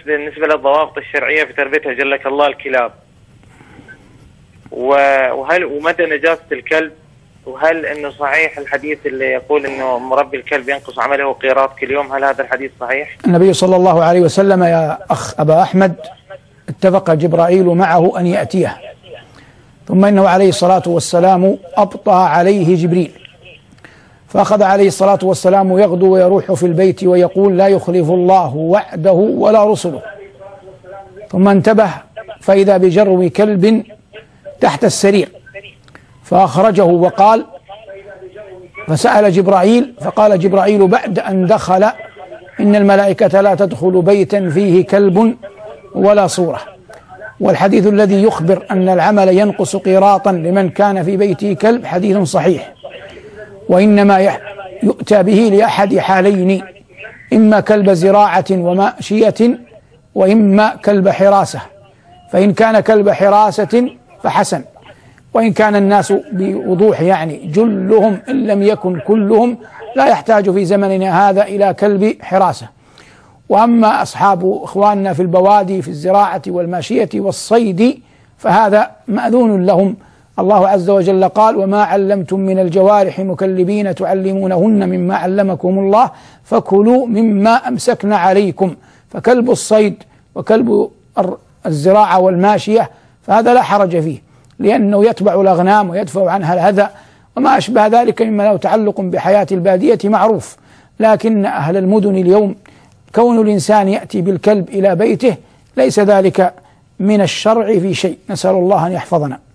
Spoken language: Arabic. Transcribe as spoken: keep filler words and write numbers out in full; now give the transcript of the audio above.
بالنسبة للضوابط الشرعية في تربيتها جلك الله الكلاب، وهل ومدى نجاسة الكلب، وهل انه صحيح الحديث اللي يقول انه مربي الكلب ينقص عمله قيراط كل يوم، هل هذا الحديث صحيح؟ النبي صلى الله عليه وسلم يا أخ أبا أحمد اتفق جبرائيل معه أن يأتيه، ثم إنه عليه الصلاة والسلام أبطأ عليه جبريل، فأخذ عليه الصلاة والسلام يغدو ويروح في البيت ويقول لا يخلف الله وعده ولا رسله، ثم انتبه فإذا بجرو كلب تحت السرير فأخرجه وقال، فسأل جبرائيل فقال جبرائيل بعد أن دخل إن الملائكة لا تدخل بيتا فيه كلب ولا صورة. والحديث الذي يخبر أن العمل ينقص قيراطا لمن كان في بيته كلب حديث صحيح، وإنما يؤتى به لأحد حالين، إما كلب زراعة وماشية وإما كلب حراسة، فإن كان كلب حراسة فحسن، وإن كان الناس بوضوح يعني جلهم إن لم يكن كلهم لا يحتاج في زمننا هذا إلى كلب حراسة. وأما أصحاب إخواننا في البوادي في الزراعة والماشية والصيد فهذا مأذون لهم، الله عز وجل قال وما علمتم من الجوارح مكلبين تعلمونهن مما علمكم الله فكلوا مما أمسكن عليكم. فكلب الصيد وكلب الزراعة والماشية فهذا لا حرج فيه، لأنه يتبع الأغنام ويدفع عنها الأذى وما أشبه ذلك مما له تعلق بحياة البادية معروف. لكن أهل المدن اليوم كون الإنسان يأتي بالكلب إلى بيته ليس ذلك من الشرع في شيء، نسأل الله أن يحفظنا.